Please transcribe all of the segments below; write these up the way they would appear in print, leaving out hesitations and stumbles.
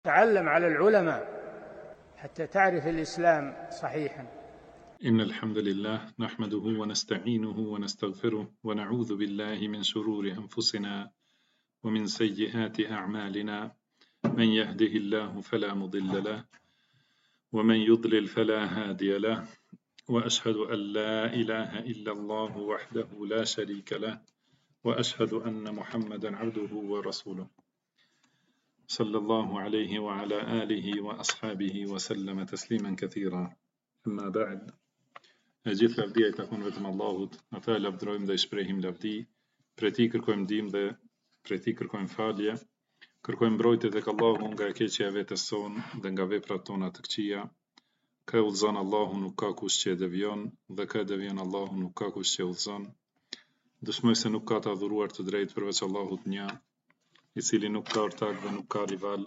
تعلم على العلماء حتى تعرف الإسلام صحيحا. إن الحمد لله نحمده ونستعينه ونستغفره ونعوذ بالله من شرور أنفسنا ومن سيئات أعمالنا. من يهده الله فلا مضل له ومن يضلل فلا هادي له، وأشهد أن لا إله إلا الله وحده لا شريك له، وأشهد أن محمدا عبده ورسوله صلى الله عليه وعلى آله وأصحابه وسلم تسليما كثيرا. أما بعد، gjithë lavdia I takon vetëm Allahut, ata e lavdrojmë dhe I shprehim lavdi, prej Tij kërkojmë ndihmë dhe prej Tij kërkojmë falje, kërkojmë mbrojtje tek Allahu nga e keqja e vetes sonë dhe nga veprat tona të këqija. Kë e udhëzon Allahu nuk ka kush që e devion, dhe kë e devion Allahu nuk ka kush që e udhëzon. Dëshmoj se nuk ka të adhuruar të drejtë përveç Allahut një, I cili nuk ka ortak dhe nuk ka rival,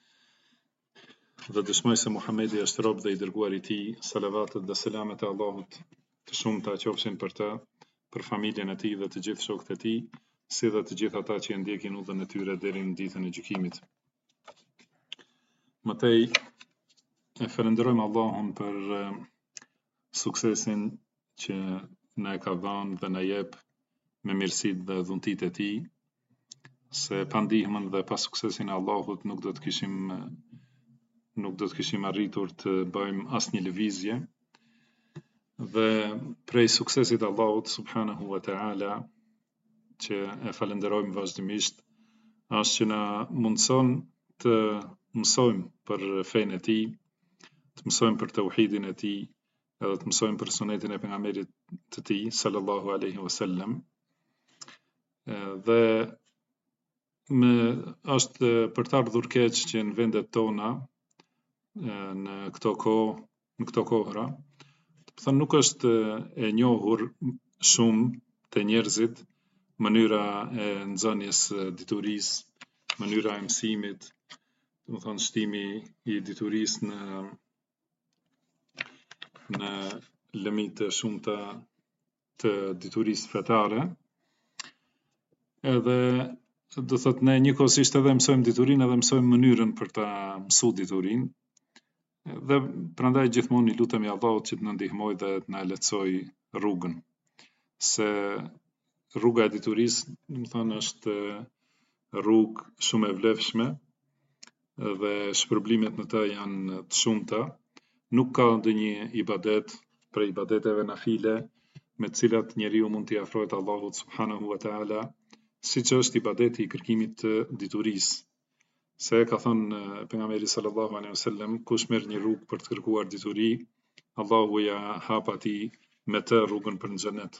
dhe dëshmoj se Muhamedi është rob dhe I dërguari I Tij. Salavatet dhe selamet e Allahut të shumta qofshin për të, për familjen e tij dhe të gjithë shokët e tij, si dhe të gjithë ata që e ndjekin udhën e tyre deri në ditën e gjykimit. Mëtej e falenderojmë Allahun për suksesin që na e ka dhënë dhe na jep me mirësitë dhe dhuntitë e tij, se pa ndihmën dhe pa suksesin e Allahut nuk do të kishim arritur të bëjmë asnjë lëvizje. Dhe prej suksesit Allahut subhanahu wa ta'ala, që e falenderojmë vazhdimisht, është që na mundson të mësojmë për fenë e tij, të mësojmë për tauhidin e tij, edhe të mësojmë për sunetin e pejgamberit të tij sallallahu alaihi wasallam. Dhe është për të ardhur keq që në vendet tona në këto kohëra, të thënë nuk është e njohur shumë te njerëzit mënyra e nxënjes diturisë, mënyra e mësimit, do të thënë shtimi I diturisë në lëmi të shumta të diturisë fetare. Edhe do thotë ne njëkohësisht edhe mësojmë diturinë edhe mësojmë mënyrën për ta mësuar diturinë. Dhe prandaj gjithmonë I lutemi Allahut që të na ndihmojë dhe të na lehtësojë rrugën. Se rruga e diturisë, do të thonë, është rrugë shumë e vlefshme dhe shpërblimet në të janë të shumta. Nuk ka ndonjë ibadet prej ibadeteve nafile me të cilat njeriu mund t'i afrohet Allahut subhanahu wa ta'ala, siç është ibadeti I kërkimit të diturisë. Se ka thënë pejgamberi sallallahu alaihi wasallam, kush merr një rrugë për të kërkuar dituri, Allahu ja hap atij me të rrugën për në xhenet.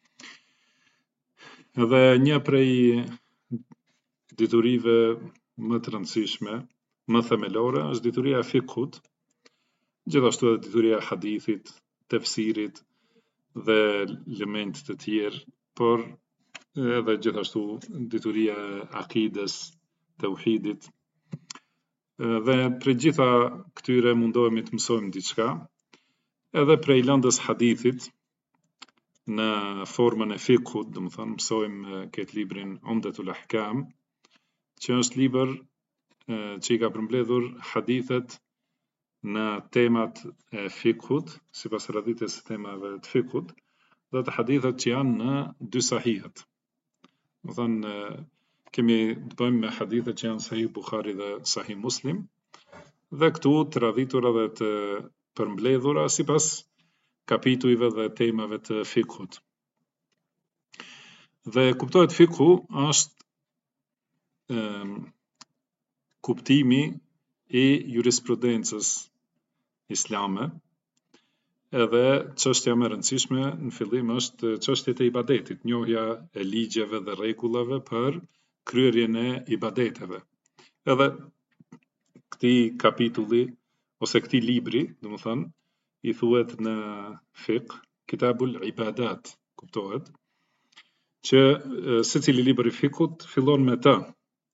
Edhe një prej diturive më të rëndësishme, më themelore, është dituria e fikhut, gjithashtu edhe dituria e hadithit, tefsirit dhe elementë të tjerë, por edhe gjithashtu dituria e akides, tauhidit. Dhe prej gjitha këtyre mundohemi të mësojmë diçka, edhe prej lëndës hadithit në formën e fikhut, do të thonë mësojmë këtë librin Umdatul Ahkam, që është libër që I ka përmbledhur hadithet në temat e fikhut, sipas radhitës së temave të fikhut, dhe të hadithet që janë në dy sahihet. Do të thonë kemi të bëjmë me hadithe që janë Sahih Buhari dhe Sahih Muslim, dhe këtu të radhitura dhe të përmbledhura sipas kapitujve dhe temave të fikhut. Dhe kuptohet fikhu është kuptimi I jurisprudencës islame, edhe çështja më e rëndësishme në fillim është çështjet e ibadetit, njohja e ligjeve dhe rregullave për kryerjen e ibadeteve. Edhe këtij kapitulli ose këtij libri, domethënë, I thuhet në fiqh Kitabul Ibadat, kuptohet, që secili libër I fiqhut fillon me të.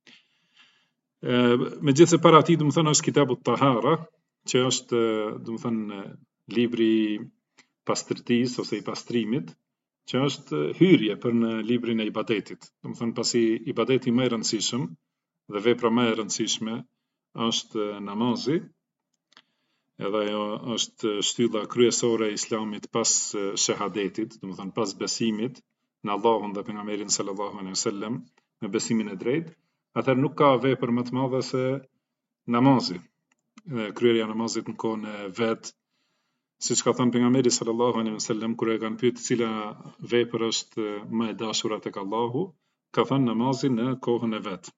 Megjithëse para atij, domethënë, është Kitabut Tahara, që është, domethënë, libri I pastërtisë ose I pastrimit, që është hyrje për në librin e ibadetit. Domethënë, pasi ibadeti më I rëndësishëm dhe vepra më e rëndësishme është namazi, edhe ajo është shtylla kryesore e Islamit pas shahadetit, do të thënë pas besimit në Allahun dhe pejgamberin sallallahu alaihi wasallam, me besimin e drejtë, atëherë nuk ka vepër më të madhe se namazi. Kryerja e namazit në kohën e vet, siç ka thënë pejgamberi sallallahu alaihi wasallam kur e kanë pyetur cila vepër është më e dashura tek Allahu, ka thënë namazi në kohën e vet.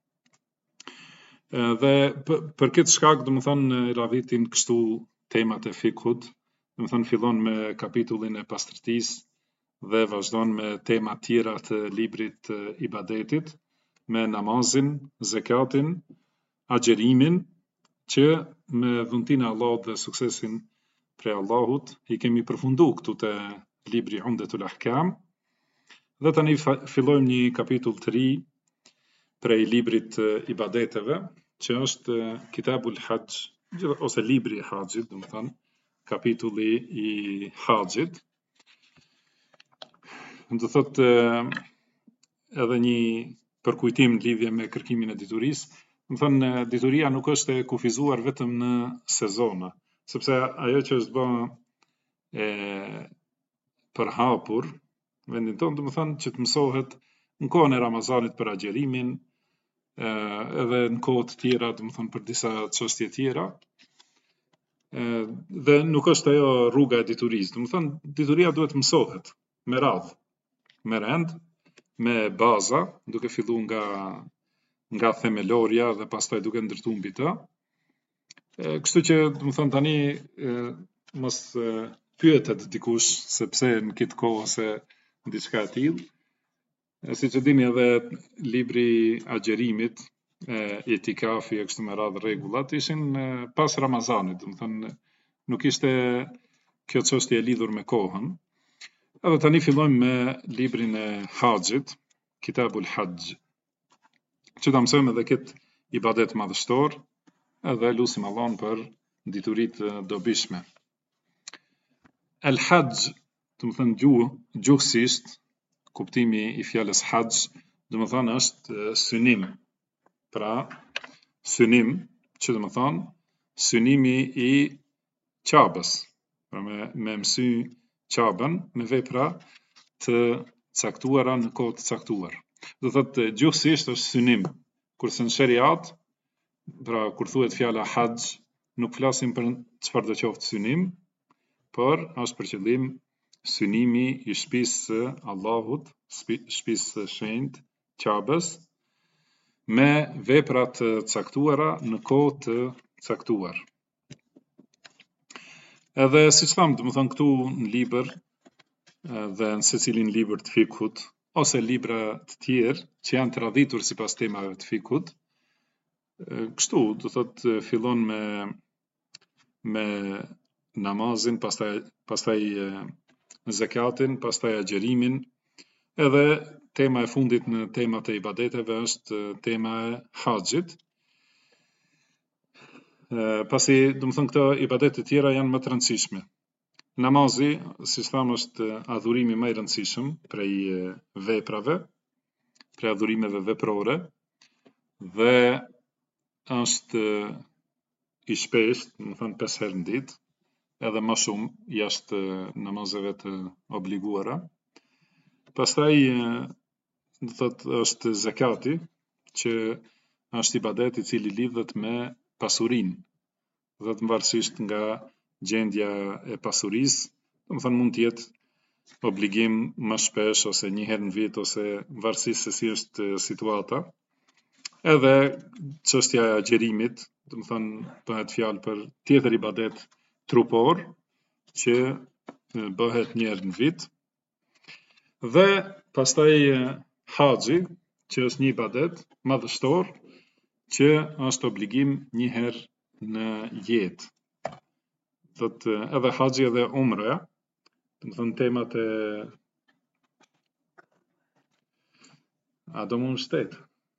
Dhe për këtë shkak, do të thënë, radhitin kështu temat e fikut, do të thënë fillon me kapitullin e pastërtisë dhe vazhdon me tema tjera të librit ibadetit, me namazin, zakatin, agjerimin, që me dhuntinë e Allahut dhe suksesin prej Allahut i kemi përfundu këtu te libri Umdatul Ahkam. Dhe tani fillojmë një kapitull të ri prej librit ibadeteve, që është Kitabul Hajj, ose libri i Haxhit, do të thënë, kapitulli i Haxhit. Do thotë edhe një përkujtim në lidhje me kërkimin e diturisë. Do të thënë, dituria nuk është e kufizuar vetëm në sezona, sepse ajo që është bë përhapur vendin tonë, do të thënë që të mësohet në kohën e Ramazanit për agjerimin, edhe në kohë të tjera, do të thënë për disa çështje tjera. Dhe nuk është ajo rruga e diturisë. Do të thënë, dituria duhet mësohet me radhë, me rend, me baza, duke filluar nga themelorja dhe pastaj duke ndërtuar mbi të. Kështu që, do të thënë tani mos pyetet dikush se pse në këtë kohë ose diçka e tillë. Si që dini edhe libri agjerimit, itikafi e kështu me radhë rregullat ishin pas Ramazanit, do të thënë nuk ishte kjo çështje e lidhur me kohën. Edhe tani fillojmë me librin e Haxhit, Kitabul Hajj, që ta mësojmë edhe këtë ibadet madhështor, edhe lutim Allahun për dituritë dobishme. El Hajj, do të thënë gjuhësisht, kuptimi i fjalës Hajj, do të thënë është synim. Pra, synim, që do të thënë synimi i Qabës, pra me mësy Qabën me vepra të caktuara në kohë të caktuar. Do thotë gjuhësisht është synim, kurse në sheriat, pra kur thuhet fjala Hajj, nuk flasim për çfarë do qoftë synim, por është për qëllim synimi i shtëpisë së Allahut, shtëpisë së shenjtë, Qabës, me vepra të caktuara në kohë të caktuar. Edhe siç thamë, do të thënë këtu në libër dhe në secilin libër të fikut, ose libra të tjerë që janë të radhitur sipas temave të fikut, kështu, do thotë fillon me namazin, pastaj zakatin, pastaj agjerimin, edhe tema e fundit në temat e ibadeteve është tema e Haxhit. Pasi, do të thënë, këto ibadet të tjera janë më të rëndësishme. Namazi, siç thamë, është adhurimi më i rëndësishëm prej veprave, prej adhurimeve veprore, dhe është i shpeshtë, do të thënë 5 herë në ditë, edhe më shumë jashtë namazeve të obliguara. Pastaj, do thotë, është zakati, që është ibadet i cili lidhet me pasurinë, do të varësisht nga gjendja e pasurisë, do të thënë mund të jetë obligim më shpesh ose një herë në vit ose varësisht se si është situata. Edhe çështja e agjerimit, do të thënë bëhet fjalë për tjetër ibadet trupor që bëhet një herë në vit. Dhe pastaj Haxhi, që është një ibadet madhështor që është obligim një herë në jetë. Thotë edhe Haxhi edhe Umra, do të thënë temat e a do mund shtet.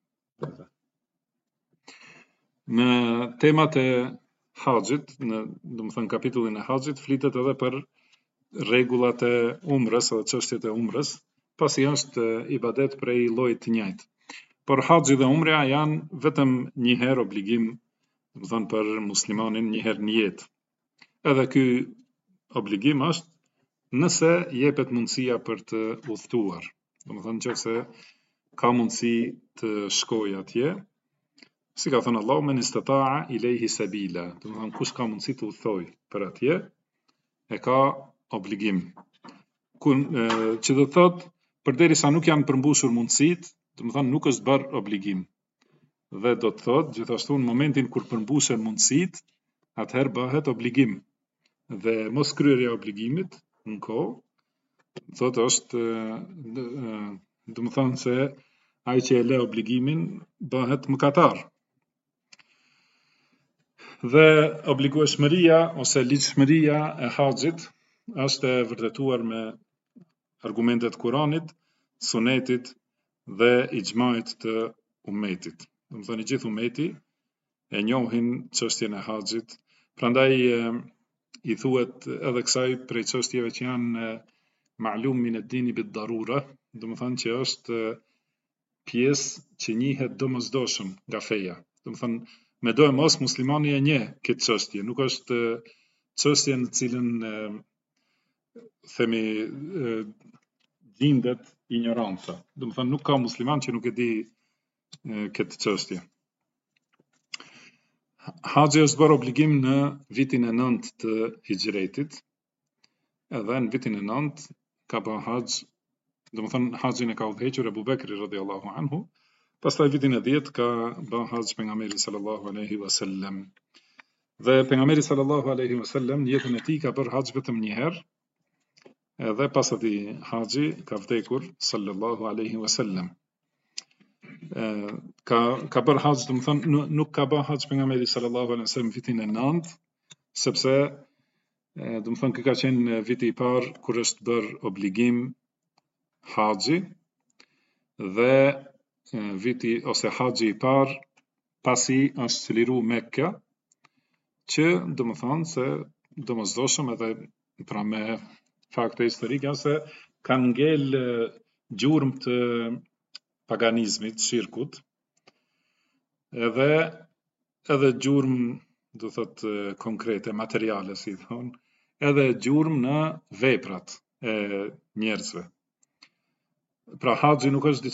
Në temat e Haxhit, do të thënë kapitullin e Haxhit, flitet edhe për rregullat e umrës ose çështjet e umrës, pasi është ibadet prej llojit të njëjtë. Por Haxhi dhe Umra janë vetëm një herë obligim do të thënë për muslimanin një herë në jetë. Edhe ky obligim është nëse jepet mundësia për të udhëtuar. Do të thënë nëse ka mundësi të shkojë atje, si ka thënë Allahu men istata'a ilayhi sabila, do të thënë kush ka mundësi të udhëtojë për atje, e ka obligim. Që do të thotë përderisa nuk janë përmbushur mundësitë, do të thënë nuk është bërë obligim. Dhe do të thotë gjithashtu në momentin kur përmbushen mundësitë, atëherë bëhet obligim. Dhe mos kryerja e obligimit në kohë, thotë është, do të thonë se ai që e le obligimin bëhet mëkatar. Dhe obligueshmëria ose ligjshmëria e haxhit është e vërtetuar me argumentet Kuranit, Sunetit dhe ixhmait të ummetit. Do të thënë gjithë ummeti e njohin çështjen e haxhit, prandaj i thuhet edhe kësaj prej çështjeve që janë ma'lum min ad-dini bid-darura, do të thënë që është pjesë që njihet domosdoshëm nga feja. Do të thënë me do e mos muslimani e njeh këtë çështje, nuk është çështje në cilën themi gjindet ignoranca. Do të thënë nuk ka musliman që nuk e di këtë çështje. Haxhi është bërë obligim në vitin e 9 të Hijretit, edhe në vitin e 9 ka bërë haxh, do të thënë haxhin e ka udhëhequr Abu Bekri radhiyallahu anhu, pastaj vitin e 10 ka bërë haxh pejgamberi sallallahu alaihi wasallam. Dhe pejgamberi sallallahu alaihi wasallam në jetën e tij ka bërë haxh vetëm një herë, edhe pas atij haxhi ka vdekur sallallahu alaihi wasallam. Ka bërë haxh, do të thënë nuk ka bërë haxh pejgamberi sallallahu alaihi wasallam vitin e 9, sepse do të thënë ky ka qenë viti i parë kur është bërë obligim haxhi, dhe viti ose haxhi i parë pasi është çliru Mekka, që do të thënë se domosdoshëm edhe pra me fakte historike se kanë ngel gjurmë të paganizmit, shirkut, edhe gjurmë, do thotë konkrete, materiale, si thonë, edhe gjurmë në veprat e njerëzve. Pra haxhi nuk është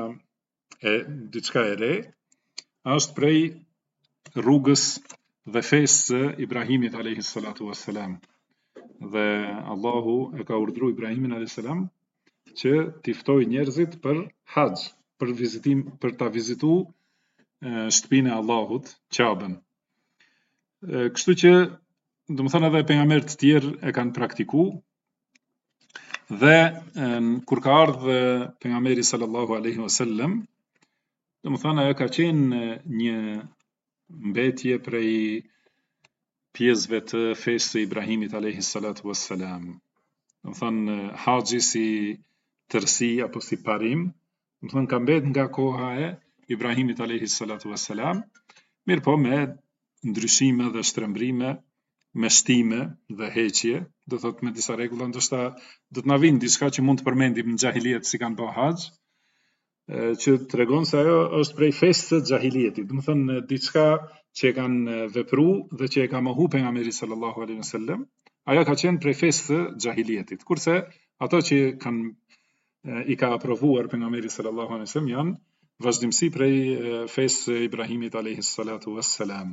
diçka e re, është prej rrugës dhe fesë së Ibrahimit alayhi salatu wassalam. Dhe Allahu e ka urdhëruar Ibrahimin alayhi salam që t'i ftoj njerëzit për haxh, për vizitim, për ta vizituar shtëpinë e Allahut, Ka'ben. Kështu që, do të thënë edhe pejgamberët të tjerë e kanë praktikuar, dhe kur ka ardhur pejgamberi sallallahu alaihi wasallam, do të thënë ajo ka qenë një mbetje prej pjesëve të fesë së Ibrahimit alayhi salatu wassalam. Do të thënë haxhi si tërësi apo si parim, do të thënë ka mbet nga koha e Ibrahimit alayhi salatu wassalam, mirë po me ndryshime dhe shtrembrime, me shtime dhe heqje, do thotë me disa rregulla, ndoshta do të na vinë diçka që mund të përmendim në xahiliet si kanë bërë haxh, që tregon se ajo është prej fesë së xahilietit, do të thënë diçka që e kanë vepruar dhe që e ka mohu pejgamberi sallallahu alaihi wasallam, ajo ka qenë prej fesë së xahilietit. Kurse ato që i ka aprovuar pejgamberi sallallahu alaihi wasallam janë vazhdimsi prej fesë së Ibrahimit alayhi salatu wassalam.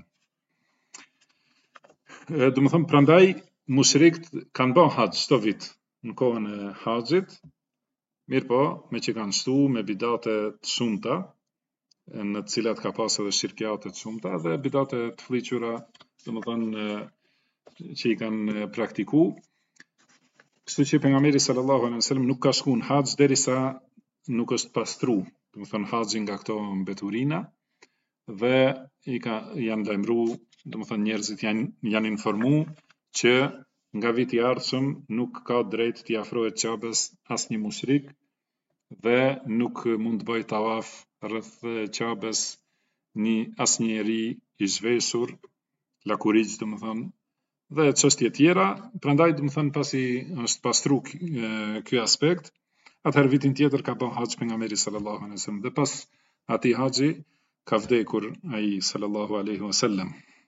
Do të thënë prandaj mushrikët kanë bërë haxh çdo vit në kohën e haxhit, mirë po me që kanë shtu me bidate të shumta, në të cilat ka pas edhe shirkiate të shumta dhe bidate të fliqura, do të thënë që i kanë praktikuar. Kështu që pejgamberi sallallahu alaihi wasallam nuk ka shkuar në haxh derisa nuk është pastruar, do të thënë haxhi nga këto mbeturina, dhe janë lajmëruar, do të thënë njerëzit janë informuar që nga viti i ardhshëm nuk ka drejt t'i afrohet Ka'bes asnjë mushrik dhe nuk mund të bëjë tawaf rreth Ka'bes asnjë njeri i zhveshur, lakurigj, do të thënë, dhe çështje tjera. Prandaj, do të thënë, pasi është pastruar ky aspekt, atëherë vitin tjetër ka bërë haxh pejgamberi sallallahu alaihi wasallam, dhe pas atij haxhi ka vdekur ai sallallahu alaihi wasallam.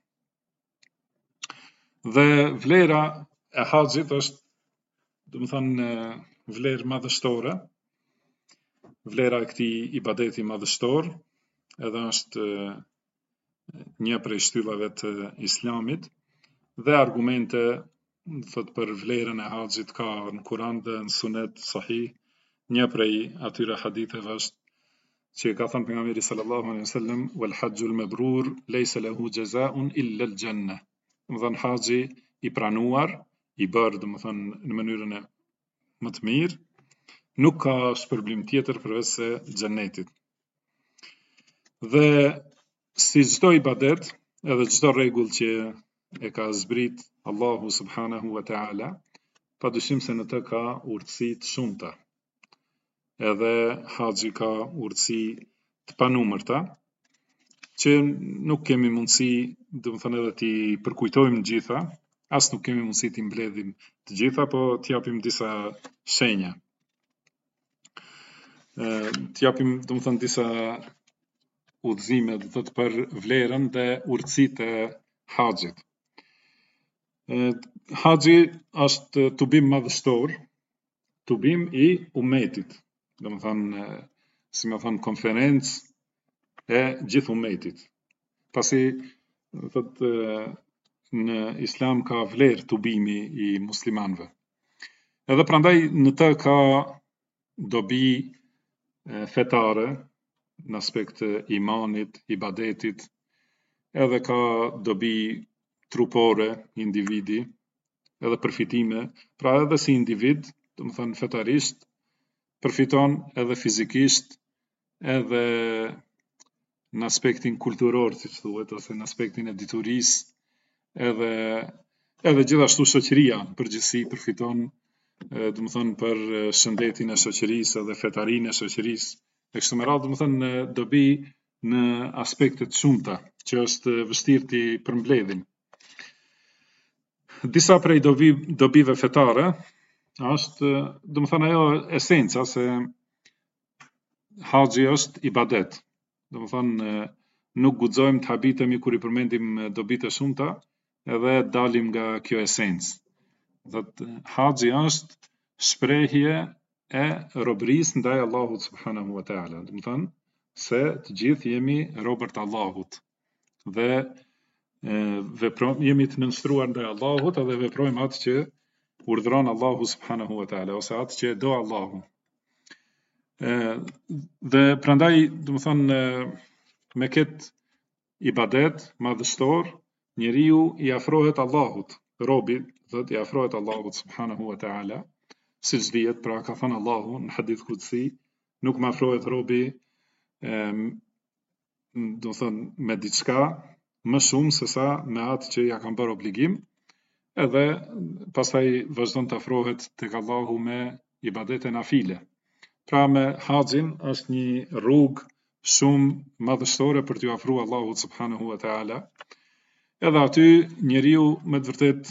Dhe vlera e haxhit është, do të thënë, vlerë madhështore, vlera e këtij ibadeti madhështor, edhe është një prej shtyllave të Islamit, dhe argumente thot për vlerën e haxhit ka në Kur'an dhe në Sunet sahih. Një prej atyre haditheve është që ka thënë pejgamberi sallallahu alaihi wasallam, wal hajjul mabrur laysa lahu jazaa'un illa al janna. Do të thënë haxhi i pranuar, i bërë do të thënë në mënyrën e më të mirë, nuk ka shpërblim tjetër përveç se xhenetit. Dhe si çdo ibadet, edhe çdo rregull që e ka zbrit Allahu subhanahu wa ta'ala, padyshim se në të ka urtësi të shumta. Edhe haxhi ka urtësi të panumërta, që nuk kemi mundësi, do të thënë, edhe t'i përkujtojmë gjitha, as nuk kemi mundësi t'i mbledhim të gjitha, po t'japim disa shenja. T'japim, do të thënë, disa udhëzime, do të thotë, për vlerën dhe urtësitë e haxhit. Haxhi është tubim madhështor, tubim i umetit, do të thënë, si më thënë, konferencë e gjithë umetit. Pasi thotë, në Islam ka vlerë tubimi i muslimanëve. Edhe prandaj në të ka dobi fetare në aspekt të imanit, ibadetit, edhe ka dobi trupore individi, edhe përfitime, pra edhe si individ, do të thënë fetarisht, përfiton edhe fizikisht, edhe në aspektin kulturor, siç thuhet, ose në aspektin e diturisë, edhe gjithashtu shoqëria në përgjithësi përfiton, do të thënë, për shëndetin e shoqërisë edhe fetarinë e shoqërisë. E kështu me radhë, do të thënë, dobi në aspekte të shumta që është vështirë t'i përmbledhim. Disa prej dobive fetare është, do të thënë, ajo esenca se haxhi është ibadet. Do të thënë, nuk guxojmë të habitemi kur i përmendim dobitë e shumta, edhe dalim nga kjo esencë. Thotë, haxhi është shprehje e robërisë ndaj Allahut subhanahu wa ta'ala. Do të thënë se të gjithë jemi robër të Allahut dhe jemi të nënshtruar ndaj Allahut edhe veprojmë atë që urdhëron Allahu subhanahu wa ta'ala, ose atë që do Allahu. Dhe prandaj, do të thënë, me këtë ibadet madhështor, njeriu i afrohet Allahut, robi, thotë, i afrohet Allahut subhanahu wa ta'ala, siç dihet, pra ka thënë Allahu në hadith qudsi, nuk më afrohet robi, do të thënë, me diçka më shumë se sa me atë që ja kam bërë obligim, edhe pastaj vazhdon të afrohet tek Allahu me ibadete nafile. Pra me haxhin është një rrugë shumë madhështore për t'u afruar Allahut subhanahu wa ta'ala. Edhe aty njeriu me të vërtet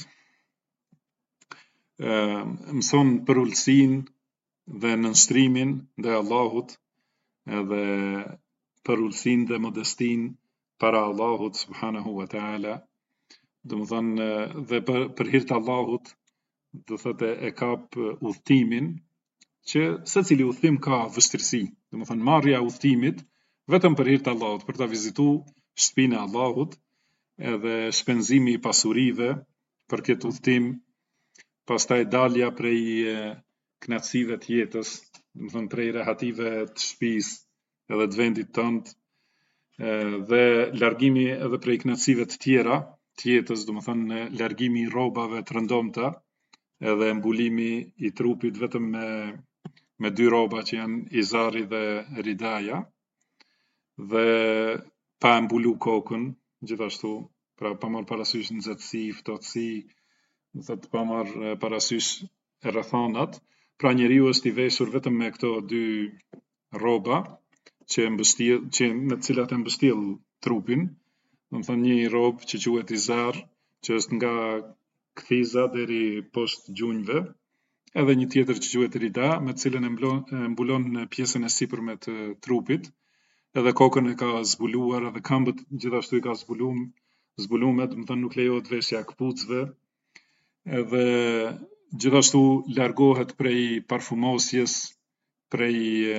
mëson për ulësinë dhe nënshtrimin ndaj Allahut, edhe për ulësinë dhe modestinë para Allahut subhanahu wa ta'ala. Do të thënë, dhe për hir të Allahut, do thotë, e kap udhtimin, që secili udhtim ka vështirësi. Do të thënë, marrja e udhtimit vetëm për hir të Allahut, për ta vizituar shtëpinë e Allahut, edhe shpenzimi i pasurive për këtë udhtim, pastaj dalja prej kënaqësive të jetës, do të thënë prej rehative të shtëpisë edhe të vendit tënd, dhe largimi edhe prej kënaqësive të tjera të jetës, do të thënë largimi i rrobave të rëndomta, edhe mbulimi i trupit vetëm me dy rroba që janë izari dhe ridaja, dhe pa mbulu kokën, gjithashtu, pra pa marrë parasysh nxehtësi, ftohtësi, do thotë pa marrë parasysh rrethonat, pra njeriu është i veshur vetëm me këto dy rroba që me të cilat e mbështjell trupin, do të thënë një robë që quhet izar, që është nga kthiza deri poshtë gjunjëve, edhe një tjetër që quhet rida, me të cilën e mbulon pjesën e sipërme të trupit, edhe kokën e ka zbuluar, edhe këmbët gjithashtu i ka zbuluar, do të thënë nuk lejohet veshja e këpucëve, edhe gjithashtu largohet prej parfumosjes, prej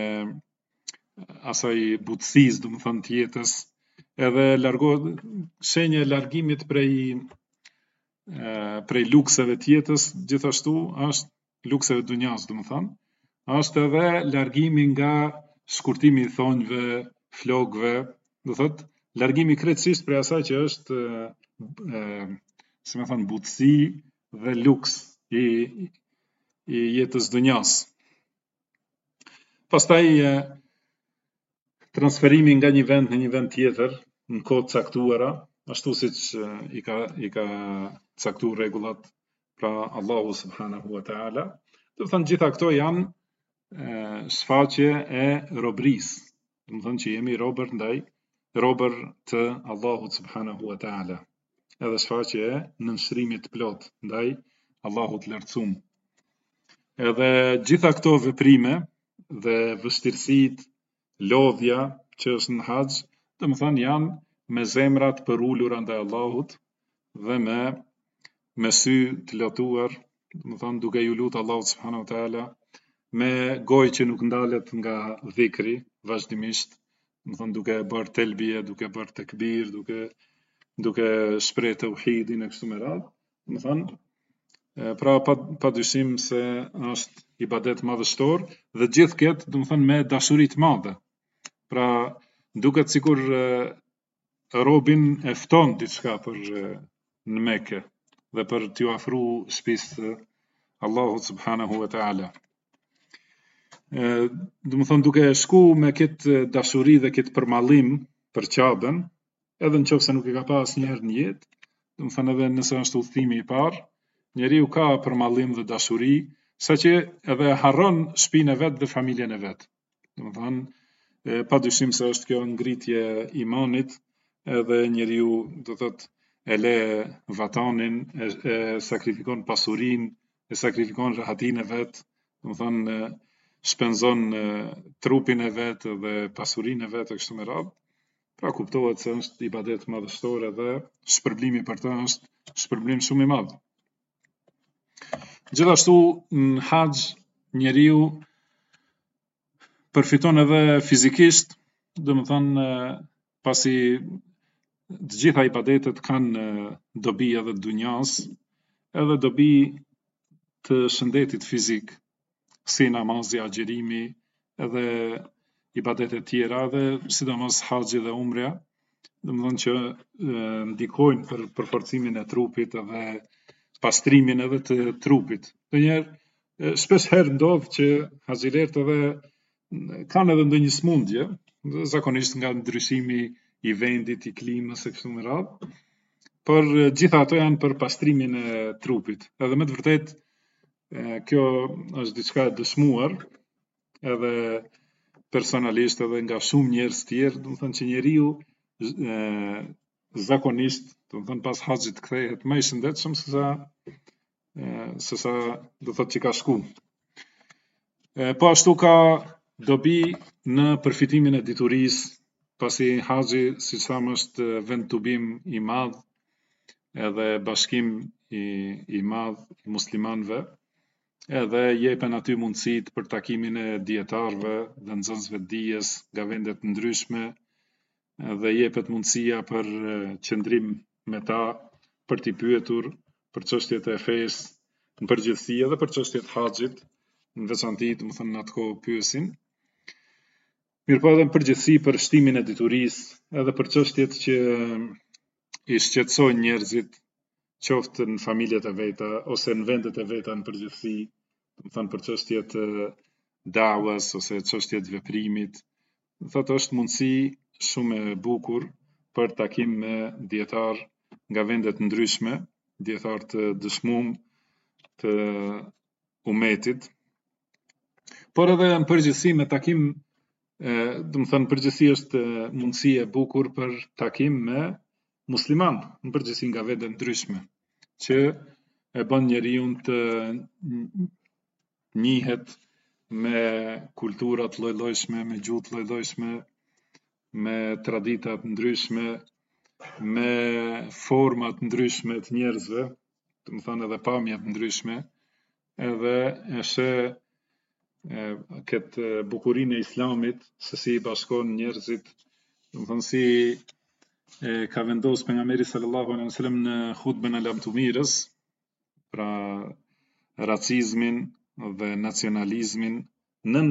asaj butësisë, do të thënë të jetës, edhe largohet shenja e largimit prej lukseve të jetës, gjithashtu është lukseve të dunjas, do të thënë, është edhe largimi nga shkurtimi i thonjve, flokëve, do thotë largimi krejtësisht prej asaj që është si më thënë butësi dhe luks i jetës dunjas. Pastaj transferimi nga një vend në një vend tjetër në kohë caktuara, ashtu siç i ka caktuar rregullat pra Allahu subhanahu wa taala. Do të thënë gjitha këto janë shfaqje e robërisë, do të thënë që jemi robër të Allahut subhanahu wa taala, edhe shfaqje e nënshërimit plot ndaj Allahut lartësuam. Edhe gjitha këto veprime dhe vështirësitë, lodhja që është në haxh, do të thënë janë me zemrat përulura ndaj Allahut dhe me sy të lotuar, do të thënë duke ju lutur Allahut subhanahu wa taala, me gojë që nuk ndalet nga dhikri vazhdimisht, do të thënë duke bërë telbije, duke bërë tekbir, duke shpreh tauhidin e kështu me radhë, do të thënë pra padyshim se është ibadet madhështor dhe gjithë këtë, do të thënë me dashuri të madhe. Pra duket sikur robin e fton diçka për në Mekë dhe për t'ju afru shtëpisë Allahut subhanahu wa taala. Do të thënë duke shku me këtë dashuri dhe këtë përmallim për Ka'ben, edhe nëse nuk e ka pas asnjëherë në jetë, do të thënë edhe nëse është udhëtimi i parë, njeriu ka përmallim dhe dashuri, saqë edhe harron shtëpinë e vet dhe familjen e vet. Do të thënë padyshim se është kjo ngritje e imanit, edhe njeriu do thotë e le vatanin, e sakrifikon pasurinë, e sakrifikon rahatinë e vet, do të thënë shpenzon trupin e vet dhe pasurinë e vet e kështu me radhë. Pra kuptohet se është ibadet madhështor dhe shpërblimi për të është shpërblim shumë i madh. Gjithashtu në haxh njeriu përfiton edhe fizikisht, do të thënë pasi të gjitha ibadetet kanë dobi edhe të dunjas, edhe dobi të shëndetit fizik, si namazi, agjerimi, edhe ibadetet tjera, edhe sidomos haxhi dhe umrja, do të thënë që ndikojnë për përforcimin e trupit edhe pastrimin edhe të trupit. Ndonjëherë shpesh herë ndodh që haxhilerët edhe kanë edhe ndonjë smundje, zakonisht nga ndryshimi i vendit, i klimës e kështu me radhë, por gjitha ato janë për pastrimin e trupit. Edhe me të vërtetë kjo është diçka e dëshmuar, edhe personalisht edhe nga shumë njerëz tjerë, do të thënë që njeriu zakonisht, do të thënë pas haxhit kthehet më i shëndetshëm se sa do thotë që ka shku. Po ashtu ka dobi në përfitimin e diturisë, pasi haxhi, siç thamë, është vend tubim i madh, edhe bashkim i madh i muslimanëve, edhe jepen aty mundësitë për takimin e dietarëve dhe nxënësve të dijes nga vende të ndryshme, dhe jepet mundësia për qëndrim me ta, për t'i pyetur për çështjet e fesë në përgjithësi edhe për çështjet e haxhit, në veçanti, do të thënë në atë kohë pyesin. Mirëpo edhe në përgjithësi për shtimin e diturisë, edhe për çështjet që i shqetësojnë njerëzit, qoftë në familjet e veta ose në vendet e veta në përgjithësi, do të thënë për çështjet da'was ose çështjet veprimit. Do thotë është mundësi shumë e bukur për takim me dietar nga vende të ndryshme, dietar të dëshmuar të umetit, por edhe në përgjithësi me takim, do të thënë përgjithësi është mundësi e bukur për takim me musliman, në përgjithësi nga vende ndryshme, që e bën njeriu të njihet me kultura të lloj-llojshme, me gjuhë të lloj-llojshme, me tradita të ndryshme, me forma të ndryshme të njerëzve, domethënë edhe pamje të ndryshme, edhe e sheh këtë bukurinë e Islamit, se si i bashkon njerëzit, domethënë si ka vendosur pejgamberi sallallahu alaihi wasallam në hutbën e lamtumirës, pra racizmin dhe nacionalizmin nën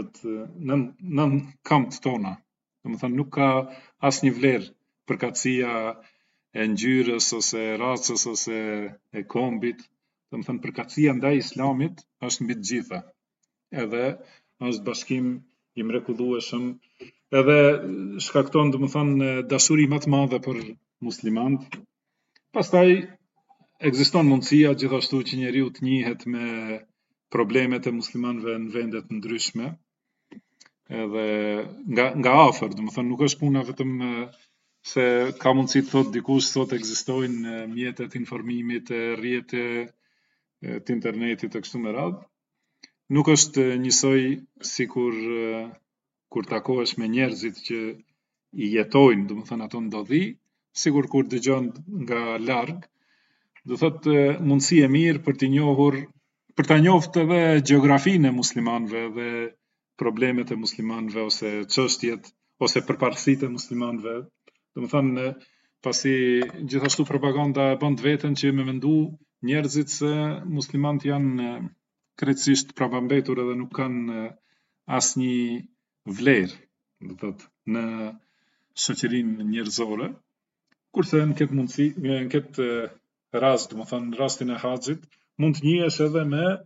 këmbët tona. Domethënë nuk ka asnjë vlerë përkatësia e ngjyrës ose racës ose e kombit. Domethënë përkatësia ndaj Islamit është mbi të gjitha. Edhe është bashkim i mrekullueshëm, edhe shkakton domethënë dashuri më të madhe për muslimanët. Pastaj ekziston mundësia gjithashtu që njeriu të njihet me problemet e muslimanëve në vende të ndryshme, edhe nga afër, domethënë nuk është puna vetëm se ka mundësi të thotë dikush sot ekzistojnë mjetet e informimit, rrjete të internetit e kështu me radhë. Nuk është njësoj sikur kur takohesh me njerëzit që i jetojnë, domethënë ato ndodhi, sigur kur dëgjon nga larg, do thotë mundësi e mirë për të njohur, për ta njoftë edhe gjeografinë e muslimanëve dhe problemet e muslimanëve ose çështjet ose përparësitë e muslimanëve. Domethënë pasi gjithashtu propaganda e bën të veten që me mendu njerëzit se muslimanët janë krejtësisht prapambetur edhe nuk kanë asnjë vlerë, do thotë në shoqërinë njerëzore, kurse në këtë mundësi, në këtë rast, domethënë në rastin e haxhit, mund të njihesh edhe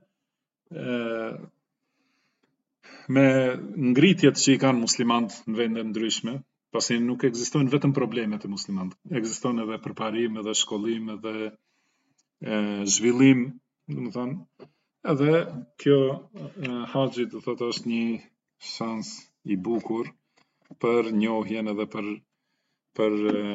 me ngritjet që i kanë muslimanët në vende ndryshme, pasi nuk ekzistojnë vetëm problemet e muslimanëve, ekziston edhe përparim, edhe shkollim, edhe zhvillim, domethënë, edhe kjo haxhi do thotë është një shans i bukur për njohjen edhe për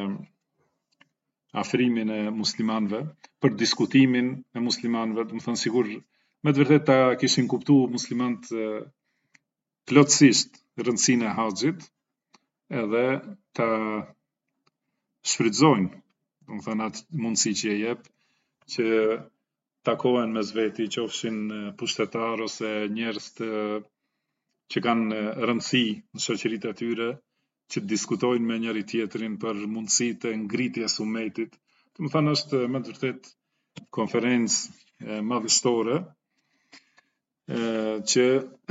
afrimin e muslimanëve, për diskutimin e muslimanëve, domethënë sigur me të vërtetë ta kishin kuptuar muslimanët plotësisht rëndësinë e haxhit, edhe ta shfrytëzojnë, domethënë atë mundësi që e jep, që takohen mes veti, qofshin pushtetar ose njerëz që kanë rëndësi në shoqëritë e tyre, që diskutojnë me njëri tjetrin për mundësitë e ngritjes së umetit. Domethënë është me të vërtetë konferencë madhështore që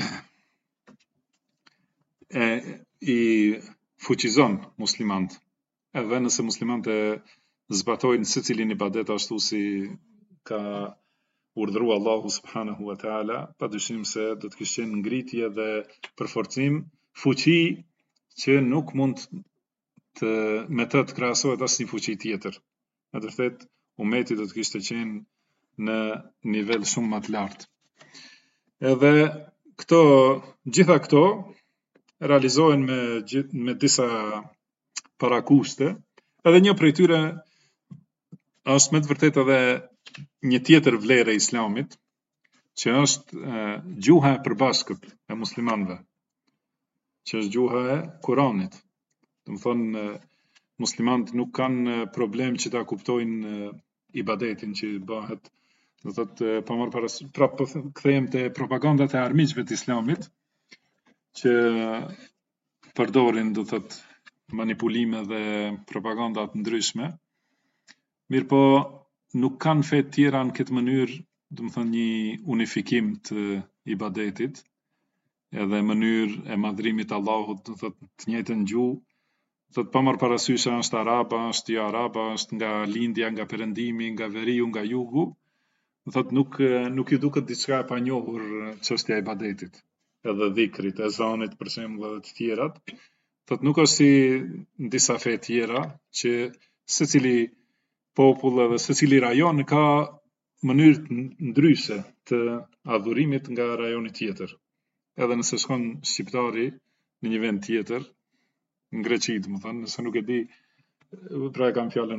i fuqizon muslimanët. Edhe nëse muslimanët e zbatojnë secilin ibadet ashtu si ka urdhëruar Allahu subhanahu wa taala, padyshim se do të kishin ngritje dhe përforcim, fuqi që nuk mund me të krahasohet asnjë fuqi tjetër. Me të vërtetë umeti do të kishte qenë në nivel shumë më të lartë. Edhe gjitha këto realizohen me disa parakushte, edhe një prej tyre është me të vërtetë edhe një tjetër vlerë e Islamit, që është gjuha e përbashkët e muslimanëve, që është gjuha e Kuranit. Domethënë muslimanët nuk kanë problem që ta kuptojnë ibadetin që bëhet. Do thotë prapë kthehem te propagandat e armiqve të Islamit, që përdorin, do thotë, manipulime dhe propaganda të ndryshme. Mirëpo nuk kanë fe të tjera në këtë mënyrë, domethënë një unifikim të ibadetit, edhe mënyrë e madhrimit të Allahut, do thotë të njëjtën gjuhë, thotë pa marrë parasysh është araba, është jo araba, është nga lindja, nga perëndimi, nga veriu, nga jugu, do thotë nuk ju duket diçka e panjohur çështja e ibadetit, edhe dhikrit, ezanit për shembull edhe të tjerat. Thotë nuk është si në disa fe tjera që secili popull edhe secili rajon ka mënyrë ndryshe të adhurimit nga rajoni tjetër. Edhe nëse shkon shqiptari në një vend tjetër, në Greqi, domethënë, nëse nuk e di, pra e kam fjalën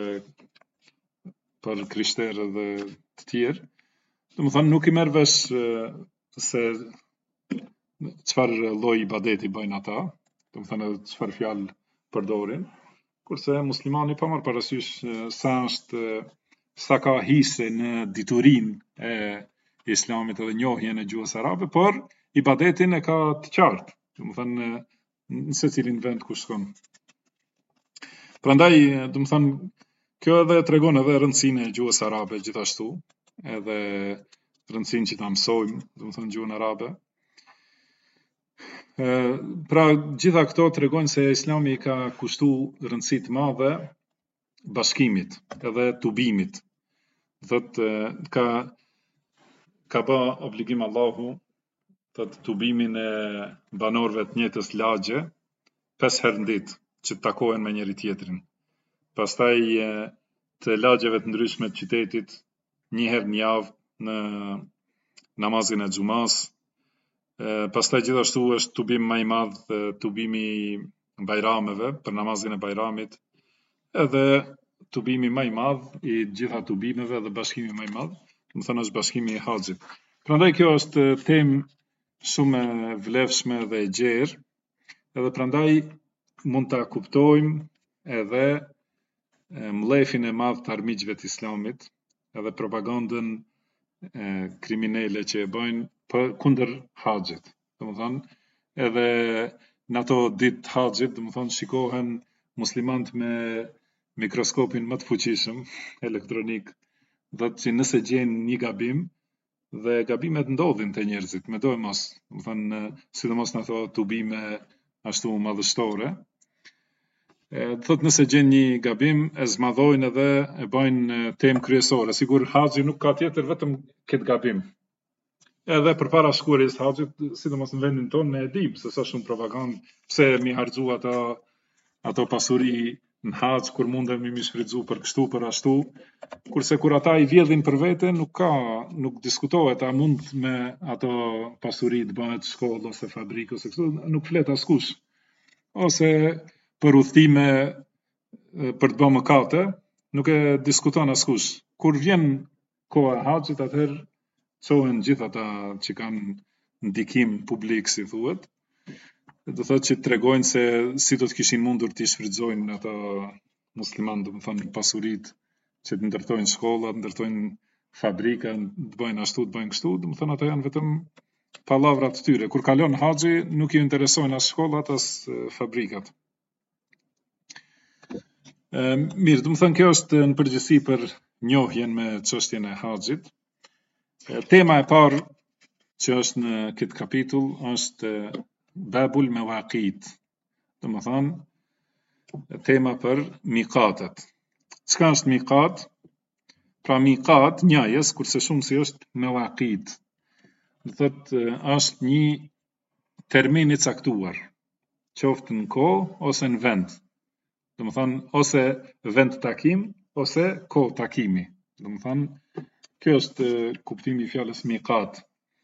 për krishterë dhe të tjerë, domethënë nuk i merr vesh se çfarë lloj ibadeti bëjnë ata, domethënë edhe çfarë fjalë përdorin, kurse muslimani pa marrë parasysh sa ka hise në diturinë e Islamit edhe njohjen e gjuhës arabe, por ibadetin e ka të qartë, domethënë në secilin vend ku shkon. Prandaj, domethënë, kjo edhe tregon edhe rëndësinë e gjuhës arabe gjithashtu, edhe rëndësinë që ta mësojmë, domethënë gjuhën arabe. Pra gjitha këto tregojnë se Islami ka kushtu rëndësi të madhe bashkimit edhe tubimit. Thotë ka bë obligim Allahu thotë tubimin e banorëve të njëjtës lagje 5 herë në ditë që të takohen me njëri tjetrin. Pastaj të lagjeve të ndryshme të qytetit 1 herë në javë në namazin e xumas. Pastaj gjithashtu është tubim më i madh tubimi i bajrameve për namazin e bajramit, edhe tubimi më i madh i gjitha tubimeve dhe bashkimi më i madh, domethënë është bashkimi i haxhit. Prandaj kjo është temë shumë e vlefshme dhe e gjerë, edhe prandaj mund ta kuptojmë edhe mllefin e madh të armiqve të Islamit, edhe propagandën kriminale që e bëjnë kundër haxhit. Domethënë, edhe në ato ditë të haxhit, domethënë shikohen muslimanët me mikroskopin më të fuqishëm elektronik, thotë që nëse gjejnë një gabim, dhe gabimet ndodhin te njerëzit, me do e mos, domethënë sidomos në ato tubime ashtu madhështore. Thotë nëse gjen një gabim, e zmadhojnë edhe e bëjnë temë kryesore. Sigur haxhi nuk ka tjetër vetëm këtë gabim. Edhe përpara shkuarjes së haxhit, sidomos në vendin tonë, ne e dim se sa shumë propagandë, pse mi harxhu ato pasuri në haxh kur mundemi mi shfrytzu për kështu për ashtu, kurse kur ata i vjedhin për vete, nuk diskutohet a mund me ato pasuri të bëhet shkollë ose fabrikë ose kështu, nuk flet askush. Ose për udhëtime për të bërë mëkate, nuk e diskuton askush. Kur vjen koha e haxhit, atëherë çohen gjithë ata që kanë ndikim publik, si thuhet, do thotë që tregojnë se si do të kishin mundur të shfrytëzojnë ata muslimanë, domethënë pasuritë që të ndërtojnë shkollat, ndërtojnë fabrika, të bëjnë ashtu, të bëjnë kështu, domethënë ata janë vetëm pallavrat të tyre. Kur kalon haxhi, nuk ju interesojnë as shkollat as fabrikat. Mirë, domethënë kjo është në përgjithësi për njohjen me çështjen e haxhit. Tema e parë që është në këtë kapitull është babul mawaqit, domethënë tema për miqatet. Çka është miqat? Pra miqat njajes, kurse shumësi është mawaqit. Do thotë është një termin i caktuar, qoftë në kohë ose në vend. Domethënë ose vend takim ose kohë takimi. Domethënë kjo është kuptimi i fjalës miqat.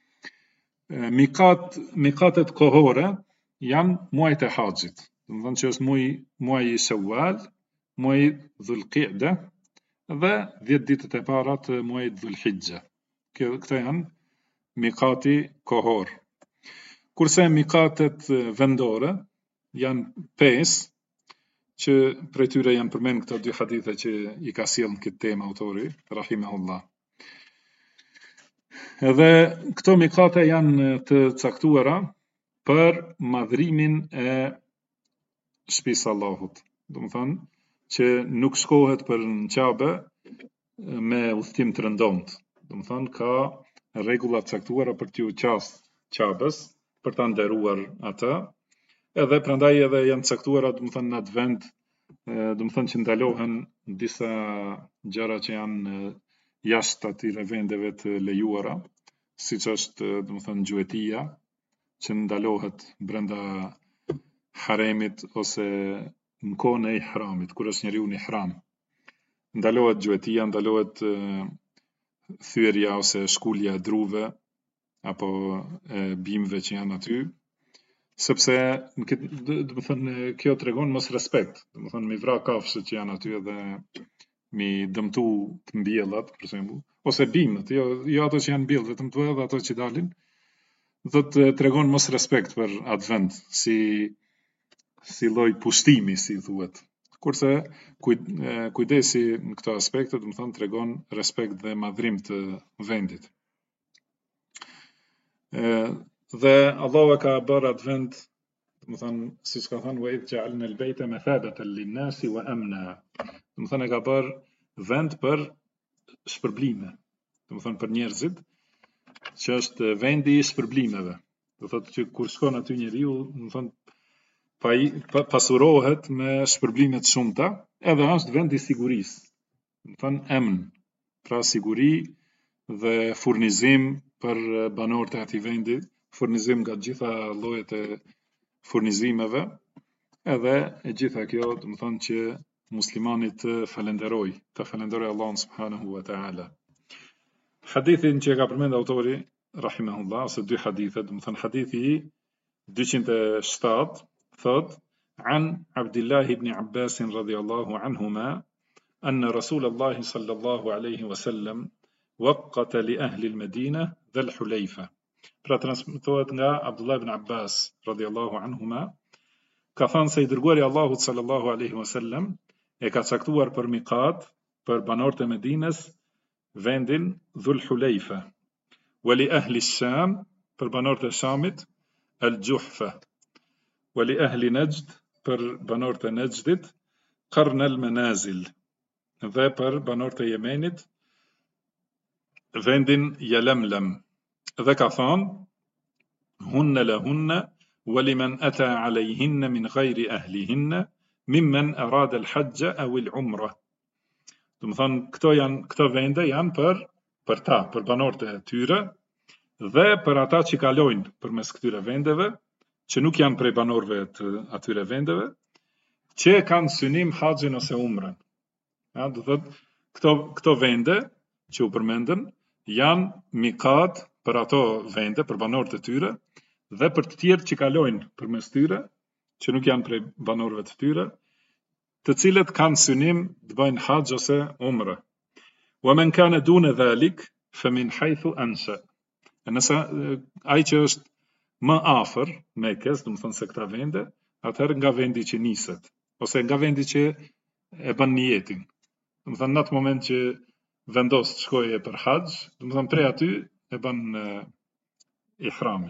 Miqatet kohore janë muajt e haxhit. Domethënë që është muaji i Shawwal, muaji Dhulqa'da dhe 10 ditët e para të muajit Dhulhijja. Këto janë miqati kohor. Kurse miqatet vendore janë 5, që prej tyre janë përmend këto 2 hadithe që i ka sjellë këtë temë autori, rahimahullah. Edhe këto miqate janë të caktuara për madhrimin e shtëpisë Allahut. Domethënë që nuk shkohet për në Qabe me udhtim të rëndomt. Domethënë ka rregulla të caktuara për t'u qasë Qabes, për ta nderuar atë. Edhe prandaj edhe janë caktuara, domethënë në atë vend, domethënë që ndalohen disa gjëra që janë jashtë atyre vendeve të lejuara, siç është domethënë gjuetia, që ndalohet brenda haremit ose në kohën e ihramit, kur është njeriu në ihram. Ndalohet gjuetia, ndalohet thyerja ose shkulja e druve apo bimëve që janë aty, sepse domethënë kjo tregon mos respekt, domethënë mi vra kafshët që janë aty edhe mi dëmtu të mbjellat, për shembull, ose bimët, jo ato që janë mbjellë, vetëm të edhe ato që dalin, do të tregon mos respekt për atë vend, si si lloj pushtimi, si thuhet. Kurse kujdesi në këto aspekte, do të thonë tregon respekt dhe madhrim të vendit. Dhe Allahu e ka bërë atë vend, do të thonë siç ka thënë wa idh ja'alna al-bayta mathabatan lin-nasi wa amna. Do të thonë e ka bërë vend për shpërblime, do të thonë për njerëzit, që është vendi i shpërblimeve. Do thotë që kur shkon aty njeriu, do të thonë pasurohet me shpërblime të shumta, edhe është vend i sigurisë. Do të thonë emn, pra siguri dhe furnizim për banorët e atij vendi, furnizim nga gjitha llojet e furnizimeve, edhe e gjitha kjo do të thonë që muslimani të falenderoj Allahun subhanahu wa taala. Hadithin që ka përmend autori rahimahullah, ose dy hadithe, do të thonë hadithi 207 ثوت عن عبد الله بن عباس رضي الله عنهما أن رسول الله صلى الله عليه وسلم وقت لأهل المدينة ذا الحليفة. Pra transmetohet nga Abdullah ibn Abbas radhiyallahu anhuma, ka thënë se i dërguari Allahut sallallahu alaihi wasallam e ka caktuar për miqat, për banorët e Medinës, vendin Dhul Hulejfa. Wa li ahli Sham, për banorët e Shamit, Al Juhfa. Wa li ahli Najd, për banorët e Najdit, Qarn al Manazil. Dhe për banorët e Yemenit, vendin Yalamlam. Dhe ka thënë hunna lahunna wa liman ata alayhinna min ghayri ahlihinna mimman arada al-hajj aw al-umra. Do të thonë këto vende janë për ta, për banorët e tyre dhe për ata që kalojnë përmes këtyre vendeve, që nuk janë prej banorëve të atyre vendeve, që kanë synim haxhin ose umrën. Ja, do thotë këto vende që u përmendën janë miqat për ato vende, për banorët e tyre, dhe për të tjerë që kalojnë përmes tyre, që nuk janë prej banorëve të tyre, të cilët kanë synim të bëjnë haxh ose umrë. Wa man kana duna dhalik fa min haythu ansha. Nëse ai që është më afër Mekës, do të thonë se këta vende, atëherë nga vendi që niset, ose nga vendi që e bën niyetin. Do të thonë në atë moment që vendos të shkojë për haxh, do të thonë prej aty e bën ihramin.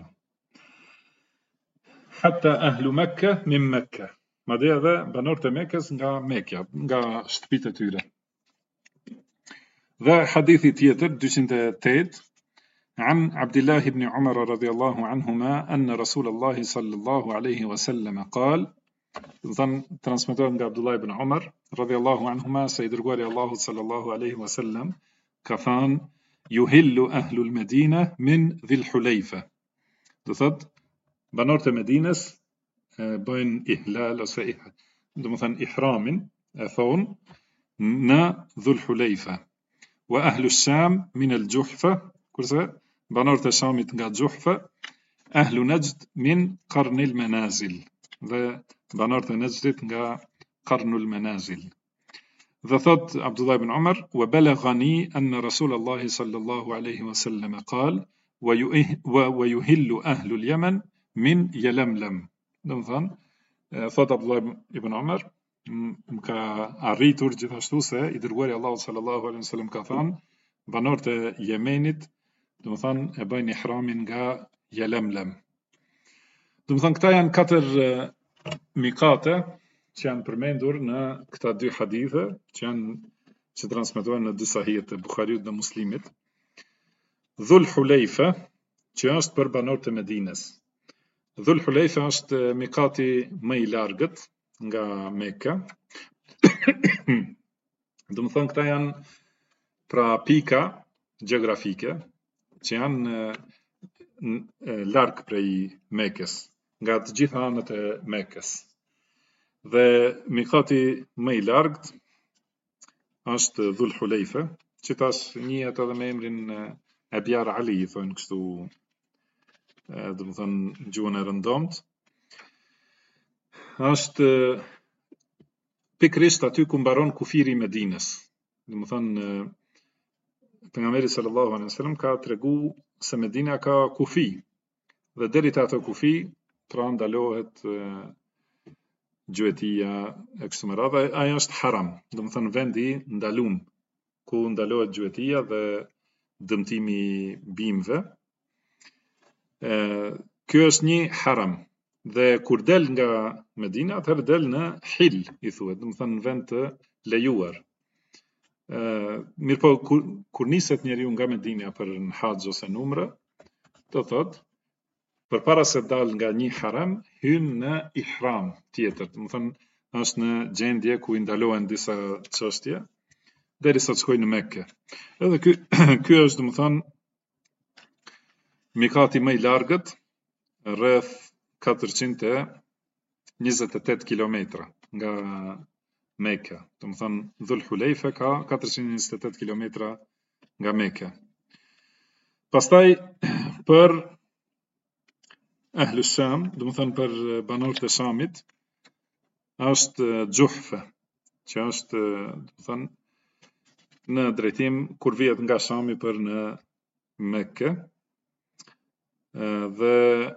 Hatta ahlu Mekka min Mekka. Madje edhe banorët e Mekës nga Mekja, nga shtëpitë e tyre. Dhe hadithi tjetër 208 عن عبد الله بن عمر رضي الله عنهما أن رسول الله صلى الله عليه وسلم قال transmetohet nga Abdullah ibn Umar radhiyallahu anhuma se i dërguari Allahut sallallahu alaihi wasallam ka thënë yuhillu ahlu al-Madina min Dhil Hulejfa. Do thot banorët e Medinës bëjnë ihlal ose do të thënë ihramin e thon në Dhul Hulejfa. Wa ahlu Sham min al-Juhfa, kurse banorët e Shamit nga Juhfa, ahlu Najd min Qarn al-Manazil, dhe banorët e Najdit nga Qarn al-Manazil. Dhe thot Abdullah ibn Umar, wa balaghani anna Rasulullah sallallahu alaihi wasallam qal wa yuhillu ahlu al-Yaman min Yalamlam. Do të thonë, thot Abdullah ibn Umar, më ka arritur gjithashtu se i dërguari Allahu sallallahu alaihi wasallam ka thënë banorët e Yemenit, do të thonë e bëjnë ihramin nga Yalamlam. Do të thonë këta janë 4 miqate që janë përmendur në këta 2 hadithe që transmetohen në dy sahihet e Buhariut dhe Muslimit. Dhul Hulejfa, që është për banorët e Medinës. Dhul Hulejfa është miqati më i largët nga Mekka. Do të thonë këta janë pra pika gjeografike që janë larg prej Mekës, nga të gjitha anët e Mekës. Dhe miqati më i largët është Dhul Hulejfa, që tash njihet edhe me emrin Abjar Ali, i thonë kështu, do të thonë gjuhën e rëndomt. Është pikrisht aty ku mbaron kufiri i Medinës. Do të thonë pejgamberi sallallahu alaihi wasallam ka tregu se Medina ka kufi, dhe deri te ato kufi pra ndalohet gjuetia e kështu me radhë, ajo është haram, do të thënë vendi ndalum ku ndalohet gjuetia dhe dëmtimi i bimëve. Ky është një haram. Dhe kur del nga Medina, atëherë del në hil, i thuhet, do të thënë në vend të lejuar. Mirë po, kur niset njeriu nga Medina për në haxh ose në umre, do thotë, përpara se dal nga një haram, hyn në ihram tjetër, do të thënë është në gjendje ku i ndalohen disa çështje derisa të shkojë në Mekë. Edhe ky është, do të thënë, mikati më i largët, rreth 428 kilometra nga Mekë. Do të thënë Dhul Hulejfe ka 428 kilometra nga Mekë. Pastaj për Ahlu Sham, do të thënë për banorët e Shamit, është Gjuhfe, që është, do të thënë, në drejtim kur vihet nga Shami për në Mekë, dhe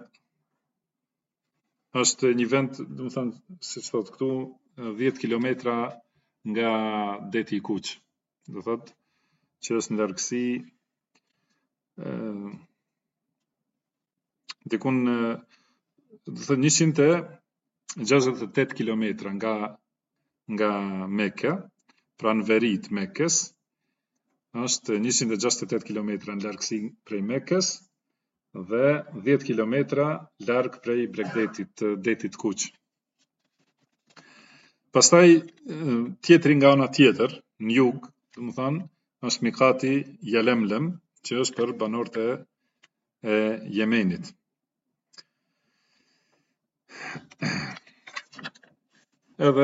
është një vend, do të thënë, siç thotë këtu, 10 kilometra nga deti i Kuq. Do thotë që është në largësi dikun, do thënë 168 kilometra nga Mekë, pra në veri të Mekës, është 168 kilometra në largësi prej Mekës dhe 10 kilometra larg prej bregdetit të detit Kuq. Pastaj tjetri nga ana tjetër, në jug, do të thënë, është mikati Yalemlem, që është për banorët e Jemenit. Edhe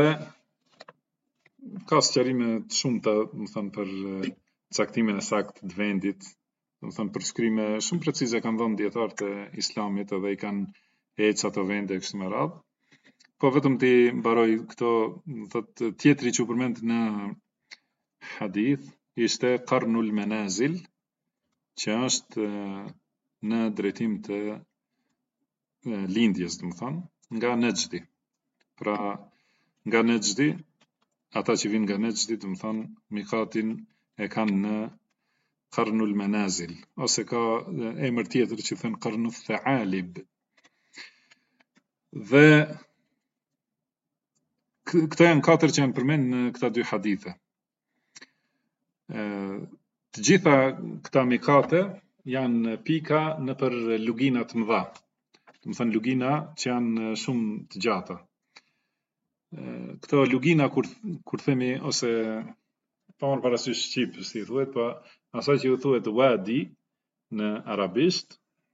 ka sqarime të shumta, do të thënë, për caktimin e saktë të vendit, do të thënë përshkrime shumë precize kanë dhënë dietarët e Islamit edhe i kanë heqë ato vende kështu me radhë. Po vetëm ti mbaroj këto, do thotë tjetri që u përmend në hadith ishte Qarnul Manazil, që është në drejtim të lindjes, do të thënë, nga Nexdi. Pra nga Nexdi, ata që vinë nga Nexdi, do të thënë, mikatin e kanë në Qarnul Manazil, ose ka emër tjetër që thënë Qarnul Thaalib. Dhe këto janë 4 që janë përmend në këta 2 hadithe. Të gjitha këta mikate janë pika nëpër lugina të mëdha. Do të thënë lugina që janë shumë të gjata. Këto lugina kur themi ose pa marrë parasysh shqip si thuhet, po asaj që u thuhet wadi në arabisht,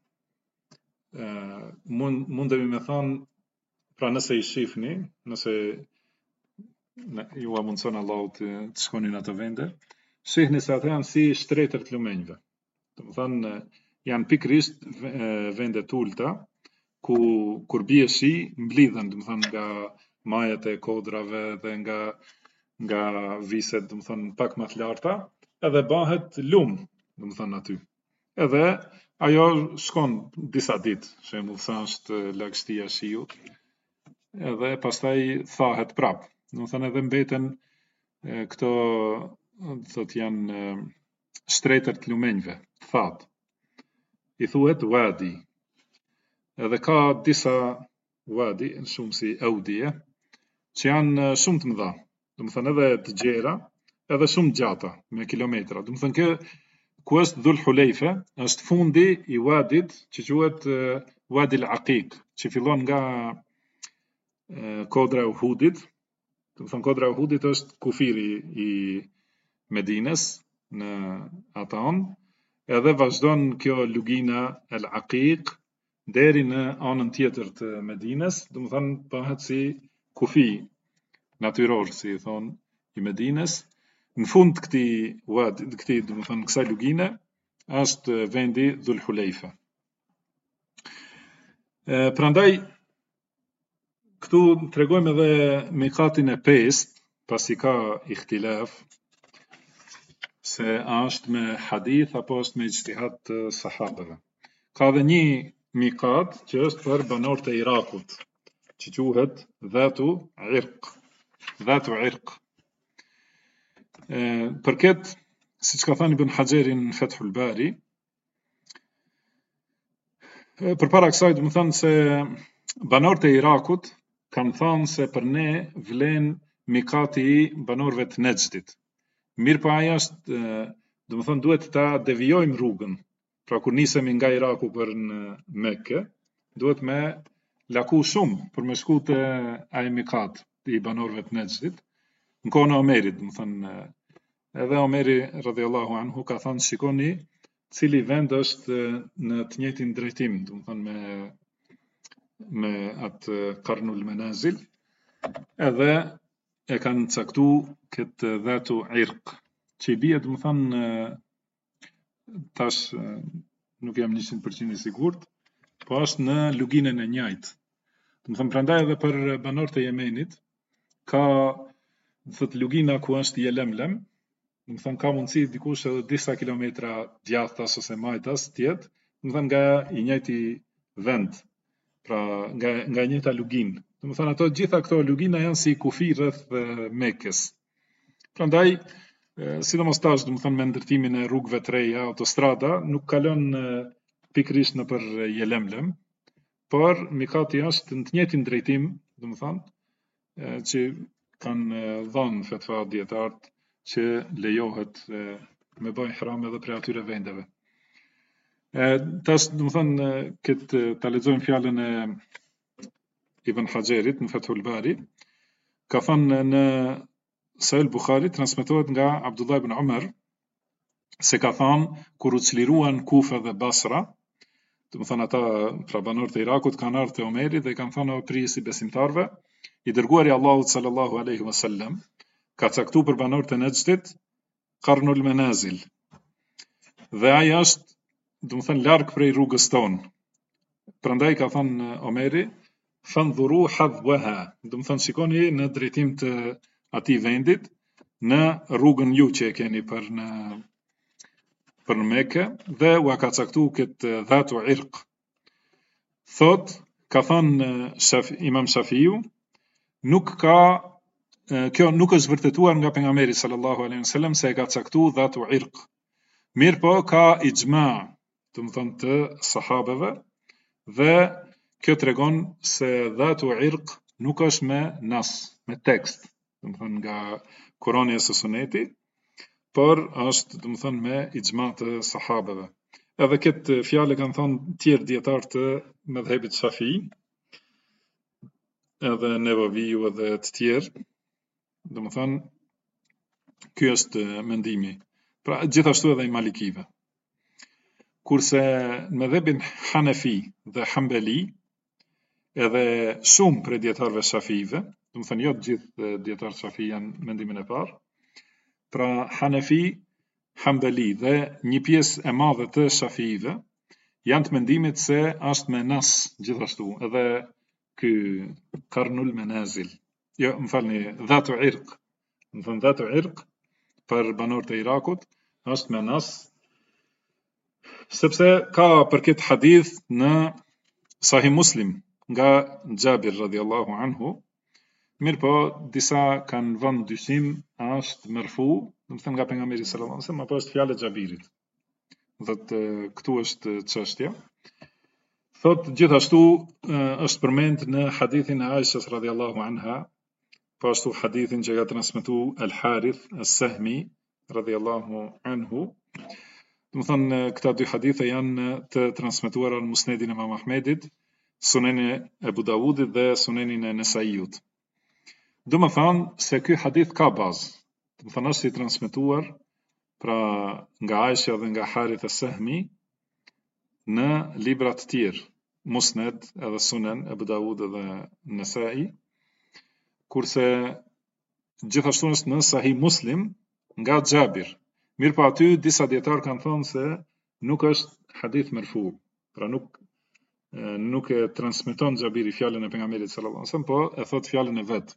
mundemi me thonë, pra nëse i shifni, nëse ju a mundson Allahu të shkoni në ato vende, shihni se ato janë si shtretër të lumenjve. Do të thënë janë pikërisht vende të ulta ku kur bie shi mblidhen, do të thënë nga majat e kodrave dhe nga viset, do të thënë pak më të larta, edhe bëhet lum, do të thënë aty. Edhe ajo shkon disa ditë, shembull sa është lagështia e shiut, edhe pastaj thahet prap. Do të thënë edhe mbeten këto, do thotë janë shtretër të lumenjve, thatë. I thuhet wadi. Edhe ka disa wadi, shumë si audie, që janë shumë të mëdha. Do të thënë edhe të gjera, edhe shumë gjata, me kilometra. Do të thënë kjo ku është Dhul Hulejfe, është fundi i wadit që quhet Wadi al-Aqiq, që fillon nga kodra e Uhudit. Do të thënë kodra e Uhudit është kufiri i Medinës në atë edhe vazhdon kjo lugina al-Aqiq deri në anën tjetër të Medinës, do të thënë bëhet si kufi natyror, si i thon, i Medinës. Në fund këtij wadi, do të thënë kësaj lugine, është vendi Dhul Hulejfe. Prandaj këtu tregojmë edhe mikatin e 5, pasi ka ihtilaf se a është me hadith apo është me ijtihad të sahabeve. Ka edhe një mikat që është për banorët e Irakut, që quhet dhatu irq. Dhatu irq. Për këtë, siç ka thënë Ibn Hajeri në Fathul Bari, përpara kësaj do të thënë se banorët e Irakut kanë thënë se për ne vlen mikati i banorëve të Nejdit. Mirë po ajo është, do të thënë duhet ta devijojmë rrugën. Pra kur nisemi nga Iraku për në Mekë, duhet me laku shumë për me shku te ai mikat i banorëve të Nejdit. Në kohën e Omerit, do të thënë, edhe Omeri radhiyallahu anhu ka thënë shikoni cili vend është në të njëjtin drejtim, do të thënë me atë Qarnul Manazil, edhe e kanë caktu këtë dhatu irq, që i bie, do të thënë, tash nuk jam 100% i sigurt, po është në luginën e njëjtë. Do të thënë prandaj edhe për banorët e Yemenit ka thot lugina ku është Yelemlem, do të thënë ka mundësi dikush edhe disa kilometra djathtas ose majtas tjetë, do të thënë nga i njëjti vend, pra nga e njëjta luginë. Do të thënë ato gjitha këto lugina janë si kufi rreth Mekës. Prandaj sidomos tash, do të thënë me ndërtimin e rrugëve të reja, autostrada, nuk kalon pikërisht nëpër Yelemlem, por mikati është në të njëjtin drejtim, do të thënë, që kanë dhënë fetva dietarët që lejohet me bëj ihram edhe për atyre vendeve. Tash, do të thënë, këtë ta lexojmë fjalën e Ibn Hajerit në Fathul Bari, ka thënë në Sahih Buhari transmetohet nga Abdullah ibn Umar se ka thënë kur u çliruan Kufa dhe Basra, do të thënë ata pra banorët e Irakut kanë ardhur te Omeri dhe kanë thënë o prisi besimtarve, i dërguari Allahut sallallahu alaihi wasallam ka caktuar për banorët e Nejdit Qarnul Manazil. Dhe ai është, do të thënë, larg prej rrugës tonë. Prandaj ka thënë Omeri, fandhuru hadwaha, do të thënë shikoni në drejtim të atij vendit, në rrugën ju që e keni për në Mekë, dhe ua ka caktuar këtë dhatu irq. Thot, ka thënë Imam Shafiu, kjo nuk është vërtetuar nga pejgamberi sallallahu alaihi wasallam se e ka caktuar dhatu irq. Mirë po ka ijma, do të thënë të sahabeve, dhe kjo tregon se dhatu irq nuk është me nas, me tekst, do të thënë nga Kurani e Suneti, por është, do të thënë, me ijma të sahabeve. Edhe këtë fjalë kanë thënë tjerë dietar të mëdhëbit Shafi, edhe Nevaviu edhe të tjerë, do të thënë, ky është mendimi. Pra gjithashtu edhe i Malikive. Kurse në mëdhëbin Hanefi dhe Hanbali, edhe shumë prej dietarëve Shafiive, do të thënë jo të gjithë dietarët Shafi janë mendimin e parë, pra Hanefi, Hanbali dhe një pjesë e madhe të Shafiive janë të mendimit se është me nas gjithashtu, edhe ky Qarnul Manazil. Jo, më falni, dhatu irq. Do thënë dhatu irq për banorët e Irakut është me nas, sepse ka për këtë hadith në Sahih Muslim nga Jabir radhiyallahu anhu. Mirë po, disa kanë vënë dyshim a është marfu, do të thënë nga pejgamberi sallallahu alaihi wasallam, apo është fjalë e Xhabirit. Dhe këtu është çështja. Thot gjithashtu është përmend në hadithin e Aishës radhiyallahu anha, po ashtu hadithin që ka transmetuar Al-Harith As-Sahmi radhiyallahu anhu. Do të thënë këta dy hadithe janë të transmetuara në Musnedin e Imam Ahmedit, Sunenin e Abu Dawudit dhe Sunenin e Nesaiut. Do të thënë se ky hadith ka bazë. Do të thënë është i transmetuar pra nga Aisha dhe nga Harith As-Sahmi në libra të tjerë, Musned edhe Sunen Abu Dawud dhe Nesai, kurse gjithashtu është në Sahih Muslim nga Jabir. Mirë po aty disa dietar kanë thënë se nuk është hadith marfu, pra nuk e transmeton Jabiri fjalën e pejgamberit sallallahu alaihi wasallam, po e thot fjalën e vet.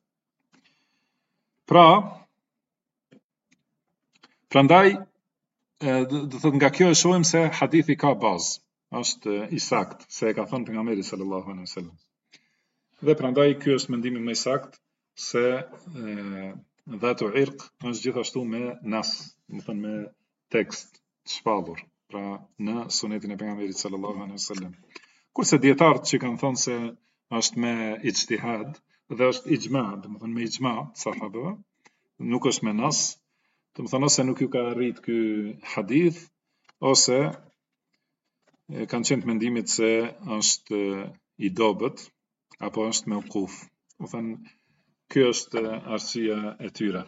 Prandaj do thot nga kjo e shohim se hadithi ka bazë, është i saktë se e ka thënë pejgamberi sallallahu alaihi wasallam. Dhe prandaj ky është mendimi më i saktë se dhatu irq është gjithashtu me nas, do të thënë me tekst të shpallur, pra në sunetin e pejgamberit sallallahu alaihi wasallam. Kurse dietarët që kanë thënë se është me ijtihad dhe është ijma, do të thënë me ijma sahabëve, nuk është me nas, do të thënë ose nuk ju ka arrit ky hadith ose kanë qenë të mendimit se është i dobët apo është me ukuf. Do thënë kjo është arsyeja e tyre.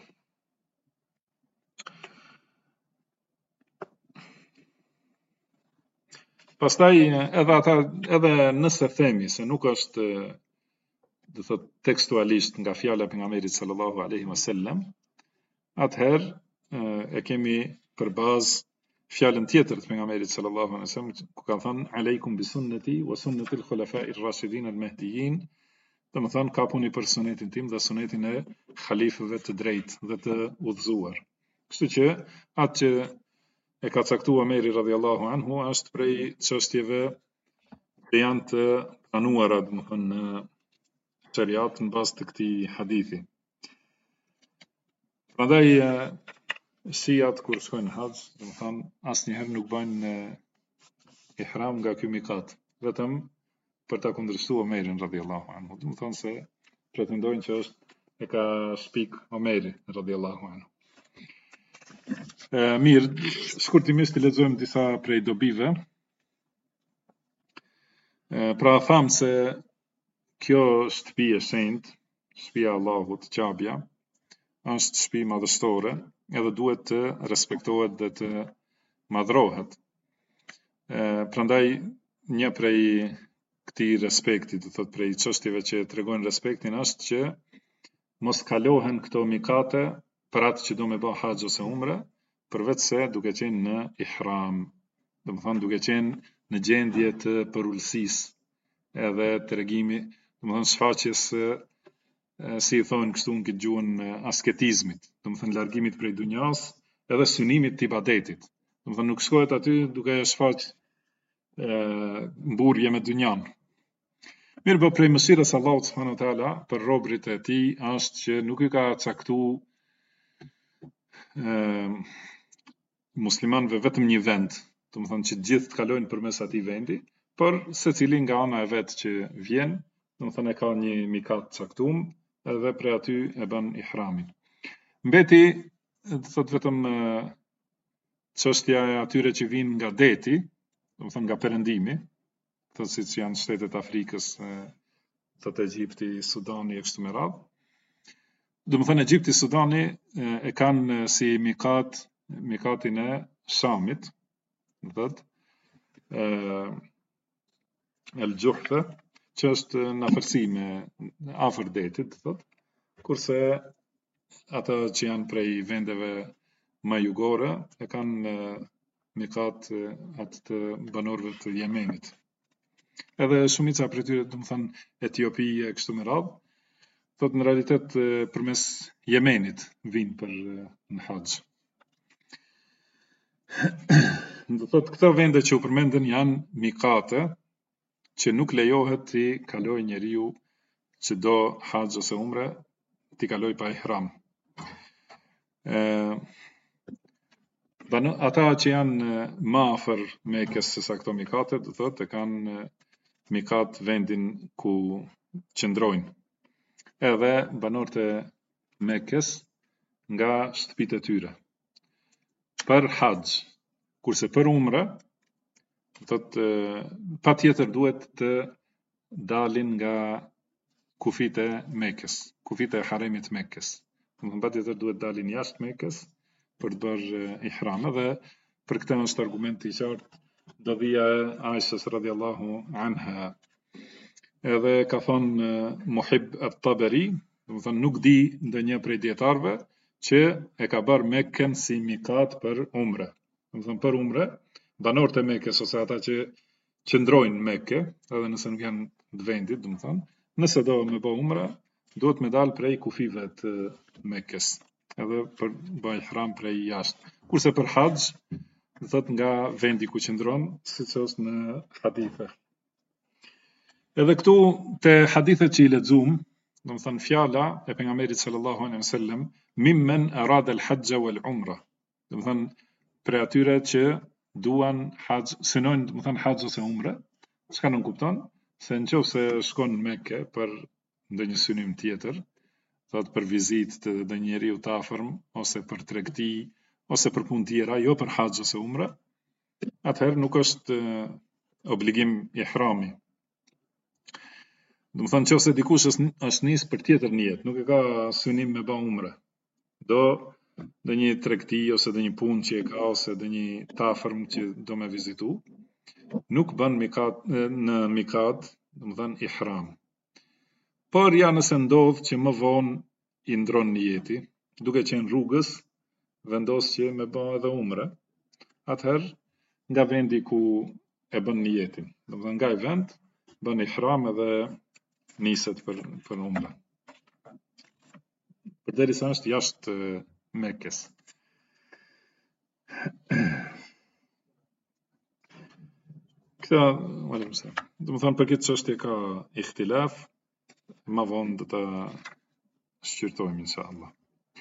Pastaj edhe nëse themi se nuk është, do thot tekstualisht nga fjala e pejgamberit sallallahu alaihi wasallam, atëherë e kemi për bazë fjalën tjetër të pejgamberit sallallahu alaihi wasallam ku ka thënë aleikum bi sunnati wa sunnati al-khulafa'i ar-rashidin al-mahdiyyin, do të thënë kapuni për sunetin tim dhe sunetin e halifëve të drejtë dhe të udhëzuar. Kështu që atë që e ka caktuar Omeri radhiyallahu anhu është prej çështjeve që janë të pranuara, do të thënë në şeriat në bazë të këtij hadithi. Prandaj shiat kur shkojnë në haxh, do të thënë asnjëherë nuk bëjnë ihram nga ky mikat, vetëm për ta kundërshtuar Omerin radhiyallahu anhu. Do të thënë se pretendojnë që është e ka shpik Omeri radhiyallahu anhu. Mirë, shkurtimisht të lexojmë disa prej dobive. Pra thamë se kjo shtëpi e shenjtë, shtëpia e Allahut, Qabja, është shtëpi madhështore, edhe duhet të respektohet dhe të madhrohet. Prandaj një prej këtij respekti, do thot prej çështjeve që tregojnë respektin është që mos kalohen këto mikate për atë që do me bë haxh ose umre, përveç se duke qenë në ihram, do të thënë duke qenë në gjendje të përullësisë edhe tregimi, do të thënë shfaqjes si i thonë kështu në këtë gjuhën asketizmit, do të thënë largimit prej dunjas edhe synimit të ibadetit. Do të thënë nuk shkohet aty duke shfaq mburje me dunjan. Mirë, po prej mëshirës Allahut subhanahu wa taala për robërit e tij është që nuk i ka caktuar muslimanëve vetëm një vend, do të thënë që gjithë të kalojnë përmes atij vendi, por secili nga ana e vet që vjen, do të thënë e ka një mikat caktuar edhe prej aty e bën ihramin. Mbeti, do të thotë vetëm çështja e atyre që vinë nga deti, do të thënë nga perëndimi, thotë siç janë shtetet e Afrikës, thotë Egjipti, Sudani e kështu me radhë. Do të thënë Egjipti, Sudani e kanë si mikatin e Shamit, do thotë El Juhfa, që është në afërsi me afër detit, do thotë, kurse ata që janë prej vendeve më jugore e kanë mikat atë të banorëve të Yemenit. Edhe shumica prej tyre, do të thënë Etiopi e kështu me radhë, thotë në realitet përmes Yemenit vinë për në haxh. Do thotë këto vende që u përmendën janë mikate që nuk lejohet të kalojë njeriu që do haxh ose umre të kalojë pa ihram. Ata që janë më afër Mekës se sa këto mikate, do thotë e kanë mikat vendin ku qëndrojnë. Edhe banorët e Mekës nga shtëpitë e tyre për haxh, kurse për umre, thotë patjetër duhet të dalin nga kufit e Mekës, kufit e haremit Mekës. Patjetër duhet dalin jashtë Mekës për të bërë ihram, edhe për këtë është argumenti i qartë dobia e Aishës radhiyallahu anha. Edhe ka thonë Muhib at-Tabari, do të thonë nuk di ndonjë prej dietarëve që e ka bërë Mekën si mikat për umre. Do të thonë për umre, banorët e Mekës ose ata që qëndrojnë në Mekë, edhe nëse nuk janë të vendit, do të thonë, nëse do me bë umre, duhet me dalë prej kufive të Mekës, edhe për bëj ihram prej jashtë. Kurse për haxh, do thotë nga vendi ku qëndron, siç është në hadithe. Edhe këtu te hadithet që I lexuam, do të thënë fjala e pejgamberit sallallahu alaihi wasallam, mimmen arada al-hajja wal umra. Do të thënë për atyre që duan hax, synojnë do të thënë hax ose umre, çka nuk kupton se nëse shkon në Mekë për ndonjë synim tjetër, thot për vizitë të ndonjë njeriu të afërm ose për tregti ose për punë tjera, jo për hax ose umre, atëherë nuk është obligim ihrami. Do të thënë nëse dikush është nis për tjetër nijet, nuk e ka synim me ba umre, do një tregti ose do një punë që e ka ose do një tafërm që do me vizitu, nuk bën mikat në mikat, do të thënë ihram. Por ja nëse ndodh që më vonë I ndron nijeti, duke qenë rrugës, vendos që me ba edhe umre, atëherë nga vendi ku e bën nijetin, do të thënë nga I vend bën ihram edhe niset për umre. Përderisa është jashtë Mekës. Këta, do të thënë për këtë çështje ka ihtilaf, më vonë do ta shqyrtojmë inshallah.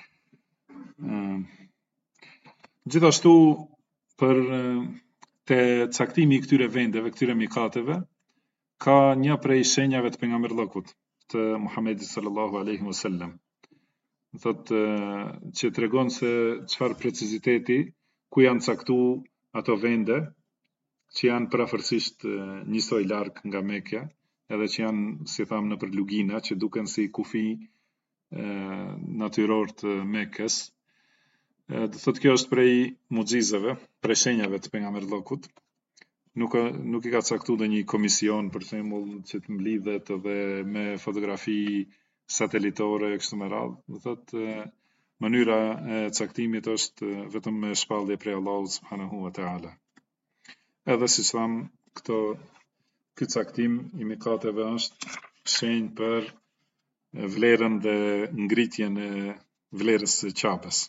Gjithashtu për te caktimi I këtyre vendeve, këtyre mikateve, ka një prej shenjave të pejgamberllokut të Muhamedit sallallahu alaihi wasallam. Thotë që tregon se çfarë preciziteti ku janë caktuar ato vende që janë parafërsisht njësoj larg nga Mekja, edhe që janë, si tham, nëpër lugina që duken si kufi natyror të Mekës. Do thotë kjo është prej mucizave, prej shenjave të pejgamberllokut. Nuk I ka caktuar një komision për shembull që të mblidhet edhe me fotografi satelitore kështu me radhë. Do thotë mënyra e caktimit është vetëm me shpallje prej Allahut subhanahu wa taala. Edhe siç tham, ky caktim I mikateve është shenjë për vlerën dhe ngritjen e vlerës së Qabes.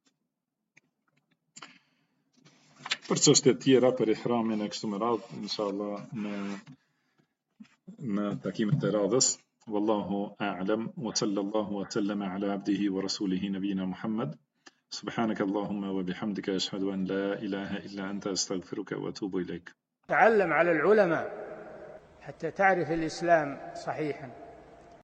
Për çështje tjera për ihramin e kështu me radhë, inshallah në takimet e radhës. Wallahu a'lam wa sallallahu wa sallama ala abdihi wa rasulihi nabiyina Muhammad. Subhanaka Allahumma wa bihamdika ashhadu an la ilaha illa anta astaghfiruka wa atubu ilayk. تعلم على العلماء حتى تعرف الإسلام صحيحا.